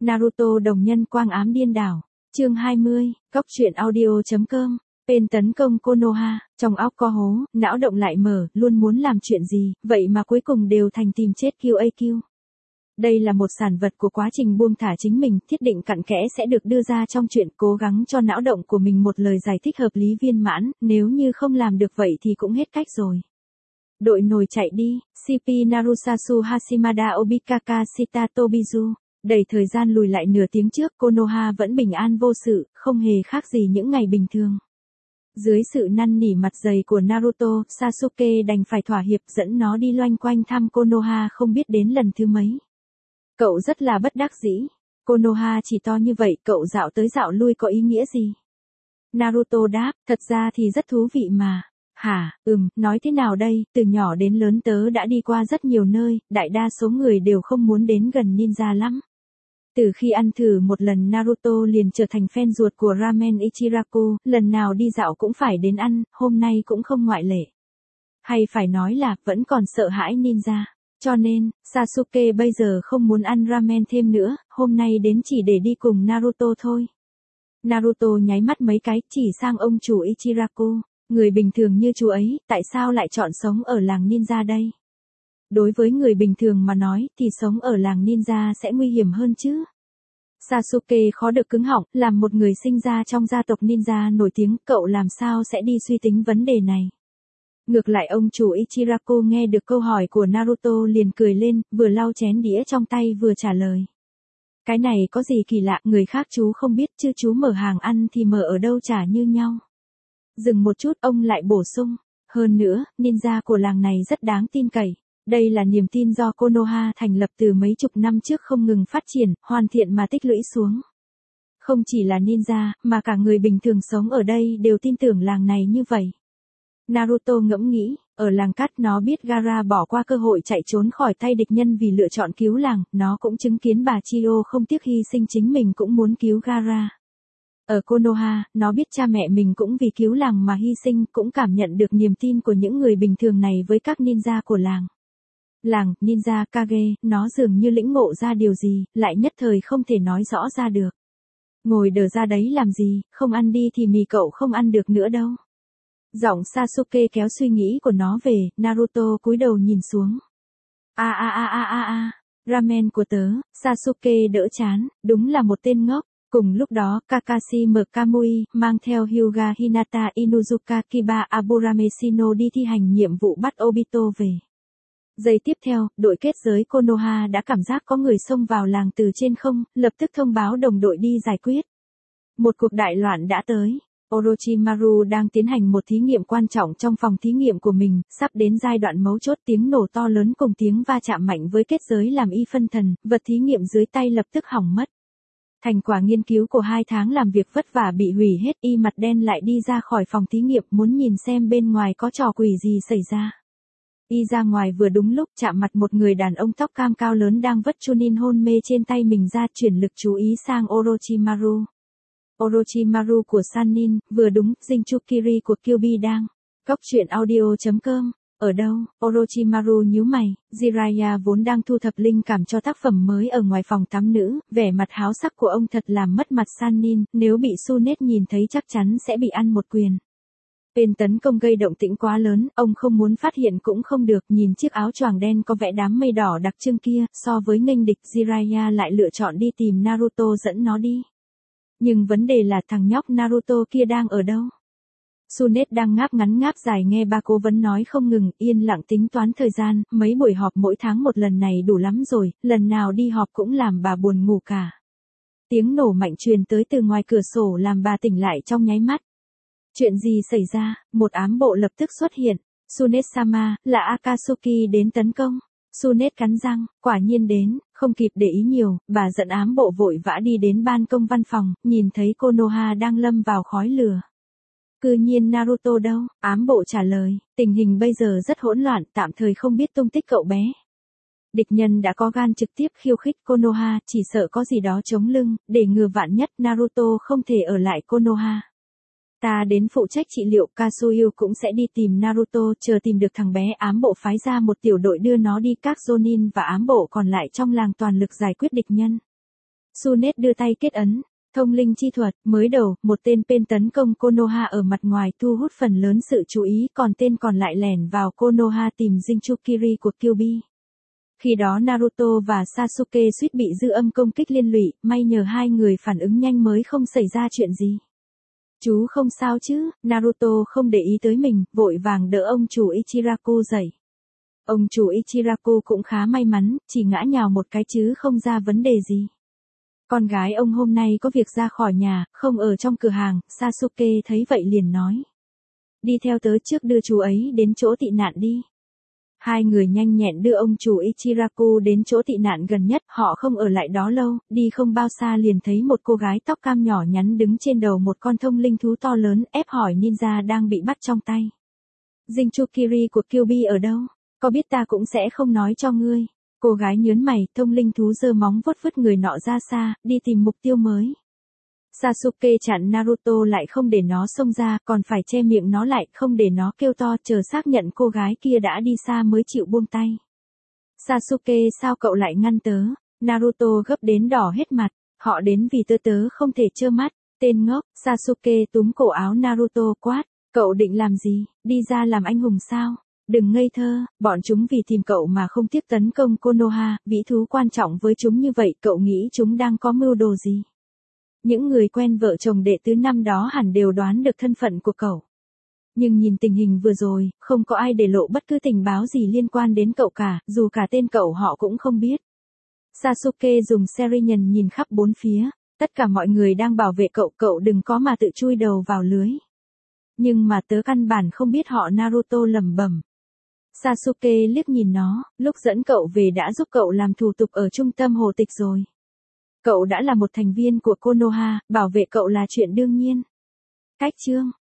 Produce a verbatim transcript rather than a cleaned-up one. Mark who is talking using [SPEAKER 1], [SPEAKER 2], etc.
[SPEAKER 1] Naruto đồng nhân quang ám điên đảo. Chương hai mươi, Cốc truyện audio.com. Tên tấn công Konoha, trong óc có hố, não động lại mở, luôn muốn làm chuyện gì, vậy mà cuối cùng đều thành tìm chết quy a quy. Đây là một sản vật của quá trình buông thả chính mình, thiết định cặn kẽ sẽ được đưa ra trong chuyện, cố gắng cho não động của mình một lời giải thích hợp lý viên mãn, nếu như không làm được vậy thì cũng hết cách rồi. Đội nồi chạy đi, xê pê Narusasu Hashimada Obikaka Shita Tobizu. Đẩy thời gian lùi lại nửa tiếng trước, Konoha vẫn bình an vô sự, không hề khác gì những ngày bình thường. Dưới sự năn nỉ mặt dày của Naruto, Sasuke đành phải thỏa hiệp dẫn nó đi loanh quanh thăm Konoha không biết đến lần thứ mấy. Cậu rất là bất đắc dĩ. Konoha chỉ to như vậy, cậu dạo tới dạo lui có ý nghĩa gì? Naruto đáp, thật ra thì rất thú vị mà. Hả, ừm, nói thế nào đây, từ nhỏ đến lớn tớ đã đi qua rất nhiều nơi, đại đa số người đều không muốn đến gần ninja lắm. Từ khi ăn thử một lần Naruto liền trở thành fan ruột của ramen Ichiraku, lần nào đi dạo cũng phải đến ăn, hôm nay cũng không ngoại lệ. Hay phải nói là, vẫn còn sợ hãi ninja. Cho nên, Sasuke bây giờ không muốn ăn ramen thêm nữa, hôm nay đến chỉ để đi cùng Naruto thôi. Naruto nháy mắt mấy cái, chỉ sang ông chủ Ichiraku. Người bình thường như chú ấy, tại sao lại chọn sống ở làng ninja đây? Đối với người bình thường mà nói, thì sống ở làng ninja sẽ nguy hiểm hơn chứ. Sasuke khó được cứng họng, làm một người sinh ra trong gia tộc ninja nổi tiếng, cậu làm sao sẽ đi suy tính vấn đề này? Ngược lại ông chủ Ichiraku nghe được câu hỏi của Naruto liền cười lên, vừa lau chén đĩa trong tay vừa trả lời. Cái này có gì kỳ lạ, người khác chú không biết chứ chú mở hàng ăn thì mở ở đâu chả như nhau. Dừng một chút ông lại bổ sung. Hơn nữa, ninja của làng này rất đáng tin cậy. Đây là niềm tin do Konoha thành lập từ mấy chục năm trước không ngừng phát triển, hoàn thiện mà tích lũy xuống. Không chỉ là ninja, mà cả người bình thường sống ở đây đều tin tưởng làng này như vậy. Naruto ngẫm nghĩ, ở làng cát nó biết Gaara bỏ qua cơ hội chạy trốn khỏi tay địch nhân vì lựa chọn cứu làng, nó cũng chứng kiến bà Chiyo không tiếc hy sinh chính mình cũng muốn cứu Gaara. Ở Konoha, nó biết cha mẹ mình cũng vì cứu làng mà hy sinh, cũng cảm nhận được niềm tin của những người bình thường này với các ninja của làng. Làng, ninja, Kage, nó dường như lĩnh ngộ ra điều gì, lại nhất thời không thể nói rõ ra được. Ngồi đờ ra đấy làm gì, không ăn đi thì mì cậu không ăn được nữa đâu. Giọng Sasuke kéo suy nghĩ của nó về, Naruto cúi đầu nhìn xuống. A a a a a a, ramen của tớ, Sasuke đỡ chán, đúng là một tên ngốc. Cùng lúc đó, Kakashi M. Kamui, mang theo Hyuga Hinata Inuzuka Kiba Aburameshino đi thi hành nhiệm vụ bắt Obito về. Giây tiếp theo, đội kết giới Konoha đã cảm giác có người xông vào làng từ trên không, lập tức thông báo đồng đội đi giải quyết. Một cuộc đại loạn đã tới. Orochimaru đang tiến hành một thí nghiệm quan trọng trong phòng thí nghiệm của mình, sắp đến giai đoạn mấu chốt, tiếng nổ to lớn cùng tiếng va chạm mạnh với kết giới làm y phân thần, vật thí nghiệm dưới tay lập tức hỏng mất. Thành quả nghiên cứu của hai tháng làm việc vất vả bị hủy hết, y mặt đen lại đi ra khỏi phòng thí nghiệm muốn nhìn xem bên ngoài có trò quỷ gì xảy ra. Y ra ngoài vừa đúng lúc chạm mặt một người đàn ông tóc cam cao lớn đang vất chunin hôn mê trên tay mình ra, chuyển lực chú ý sang Orochimaru. Orochimaru của Sannin, vừa đúng, Jinchukiri của Kyuubi đang. Cốc truyện audio.com. Ở đâu? Orochimaru nhíu mày, Jiraiya vốn đang thu thập linh cảm cho tác phẩm mới ở ngoài phòng tắm nữ, vẻ mặt háo sắc của ông thật làm mất mặt Sannin, nếu bị Tsunade nhìn thấy chắc chắn sẽ bị ăn một quyền. Tên tấn công gây động tĩnh quá lớn, ông không muốn phát hiện cũng không được, nhìn chiếc áo choàng đen có vẽ đám mây đỏ đặc trưng kia, so với nghênh địch Jiraiya lại lựa chọn đi tìm Naruto dẫn nó đi. Nhưng vấn đề là thằng nhóc Naruto kia đang ở đâu? Tsunade đang ngáp ngắn ngáp dài nghe ba cố vấn nói không ngừng, yên lặng tính toán thời gian, mấy buổi họp mỗi tháng một lần này đủ lắm rồi, lần nào đi họp cũng làm bà buồn ngủ cả. Tiếng nổ mạnh truyền tới từ ngoài cửa sổ làm bà tỉnh lại trong nháy mắt. Chuyện gì xảy ra? Một ám bộ lập tức xuất hiện. Tsunade-sama, là Akatsuki đến tấn công. Tsunade cắn răng, quả nhiên đến, không kịp để ý nhiều, bà dẫn ám bộ vội vã đi đến ban công văn phòng, nhìn thấy Konoha đang lâm vào khói lửa. Cư nhiên Naruto đâu? Ám bộ trả lời, tình hình bây giờ rất hỗn loạn, tạm thời không biết tung tích cậu bé. Địch nhân đã có gan trực tiếp khiêu khích Konoha, chỉ sợ có gì đó chống lưng, để ngừa vạn nhất Naruto không thể ở lại Konoha. Ta đến phụ trách trị liệu, Kasuyu cũng sẽ đi tìm Naruto, chờ tìm được thằng bé. Ám bộ phái ra một tiểu đội đưa nó đi, các Jonin và ám bộ còn lại trong làng toàn lực giải quyết địch nhân. Tsunade đưa tay kết ấn. Thông linh chi thuật, mới đầu, một tên bên tấn công Konoha ở mặt ngoài thu hút phần lớn sự chú ý, còn tên còn lại lẻn vào Konoha tìm Jinchukiri của Kyuubi. Khi đó Naruto và Sasuke suýt bị dư âm công kích liên lụy, may nhờ hai người phản ứng nhanh mới không xảy ra chuyện gì. Chú không sao chứ, Naruto không để ý tới mình, vội vàng đỡ ông chủ Ichiraku dậy. Ông chủ Ichiraku cũng khá may mắn, chỉ ngã nhào một cái chứ không ra vấn đề gì. Con gái ông hôm nay có việc ra khỏi nhà, không ở trong cửa hàng, Sasuke thấy vậy liền nói. Đi theo tớ trước đưa chú ấy đến chỗ tị nạn đi. Hai người nhanh nhẹn đưa ông chủ Ichiraku đến chỗ tị nạn gần nhất, họ không ở lại đó lâu, đi không bao xa liền thấy một cô gái tóc cam nhỏ nhắn đứng trên đầu một con thông linh thú to lớn, ép hỏi ninja đang bị bắt trong tay. Jinchukiri của Kyuubi ở đâu? Có biết ta cũng sẽ không nói cho ngươi. Cô gái nhớn mày, thông linh thú giơ móng vuốt vứt người nọ ra xa, đi tìm mục tiêu mới. Sasuke chặn Naruto lại không để nó xông ra, còn phải che miệng nó lại, không để nó kêu to, chờ xác nhận cô gái kia đã đi xa mới chịu buông tay. Sasuke, sao cậu lại ngăn tớ? Naruto gấp đến đỏ hết mặt, họ đến vì tớ tớ không thể trơ mắt, tên ngốc. Sasuke túm cổ áo Naruto quát, cậu định làm gì, đi ra làm anh hùng sao? Đừng ngây thơ, bọn chúng vì tìm cậu mà không tiếc tấn công Konoha, vĩ thú quan trọng với chúng như vậy, cậu nghĩ chúng đang có mưu đồ gì? Những người quen vợ chồng đệ tứ năm đó hẳn đều đoán được thân phận của cậu. Nhưng nhìn tình hình vừa rồi, không có ai để lộ bất cứ tình báo gì liên quan đến cậu cả, dù cả tên cậu họ cũng không biết. Sasuke dùng Sharingan nhìn khắp bốn phía, tất cả mọi người đang bảo vệ cậu, cậu đừng có mà tự chui đầu vào lưới. Nhưng mà tớ căn bản không biết họ. Naruto lẩm bẩm. Sasuke liếc nhìn nó, lúc dẫn cậu về đã giúp cậu làm thủ tục ở trung tâm hồ tịch rồi. Cậu đã là một thành viên của Konoha, bảo vệ cậu là chuyện đương nhiên. Cách chương